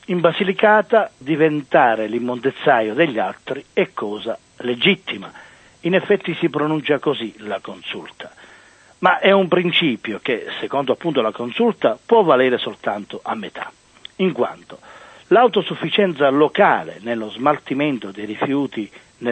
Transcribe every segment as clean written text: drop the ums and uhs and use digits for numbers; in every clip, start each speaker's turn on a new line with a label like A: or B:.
A: In Basilicata diventare l'immondezzaio degli altri è cosa legittima. In effetti si pronuncia così la consulta. Ma è un principio che, secondo appunto la consulta, può valere soltanto a metà, in quanto l'autosufficienza locale nello smaltimento dei rifiuti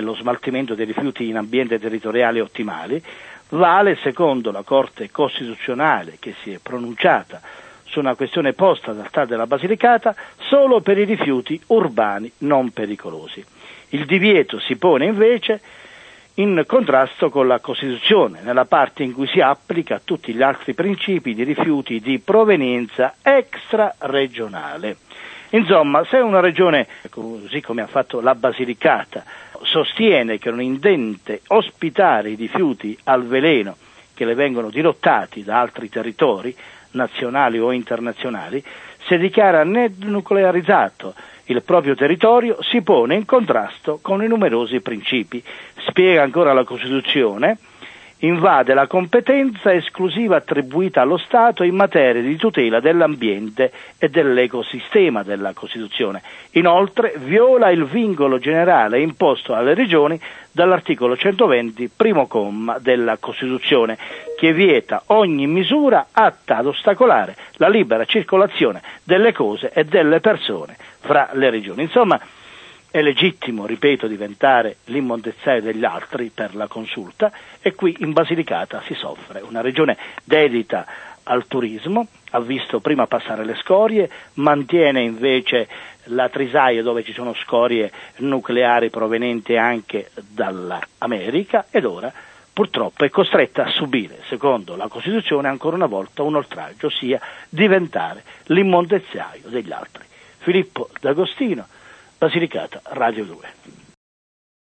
A: in ambienti territoriali ottimali vale, secondo la Corte Costituzionale che si è pronunciata su una questione posta dal TAR della Basilicata, solo per i rifiuti urbani non pericolosi. Il divieto si pone invece in contrasto con la Costituzione, nella parte in cui si applica a tutti gli altri principi di rifiuti di provenienza extraregionale. Insomma, se una regione, così come ha fatto la Basilicata, sostiene che non intende ospitare i rifiuti al veleno che le vengono dirottati da altri territori, nazionali o internazionali, se dichiara denuclearizzato il proprio territorio, si pone in contrasto con i numerosi principi. Spiega ancora la Costituzione, invade la competenza esclusiva attribuita allo Stato in materia di tutela dell'ambiente e dell'ecosistema della Costituzione. Inoltre viola il vincolo generale imposto alle regioni dall'articolo 120, primo comma della Costituzione, che vieta ogni misura atta ad ostacolare la libera circolazione delle cose e delle persone fra le regioni. Insomma, è legittimo, ripeto, diventare l'immondezzaio degli altri per la consulta, e qui in Basilicata si soffre. Una regione dedita al turismo, ha visto prima passare le scorie, mantiene invece la Trisaia dove ci sono scorie nucleari provenienti anche dall'America, ed ora purtroppo è costretta a subire, secondo la Costituzione, ancora una volta un oltraggio, ossia diventare l'immondezzaio degli altri. Filippo D'Agostino, Basilicata, Radio 2.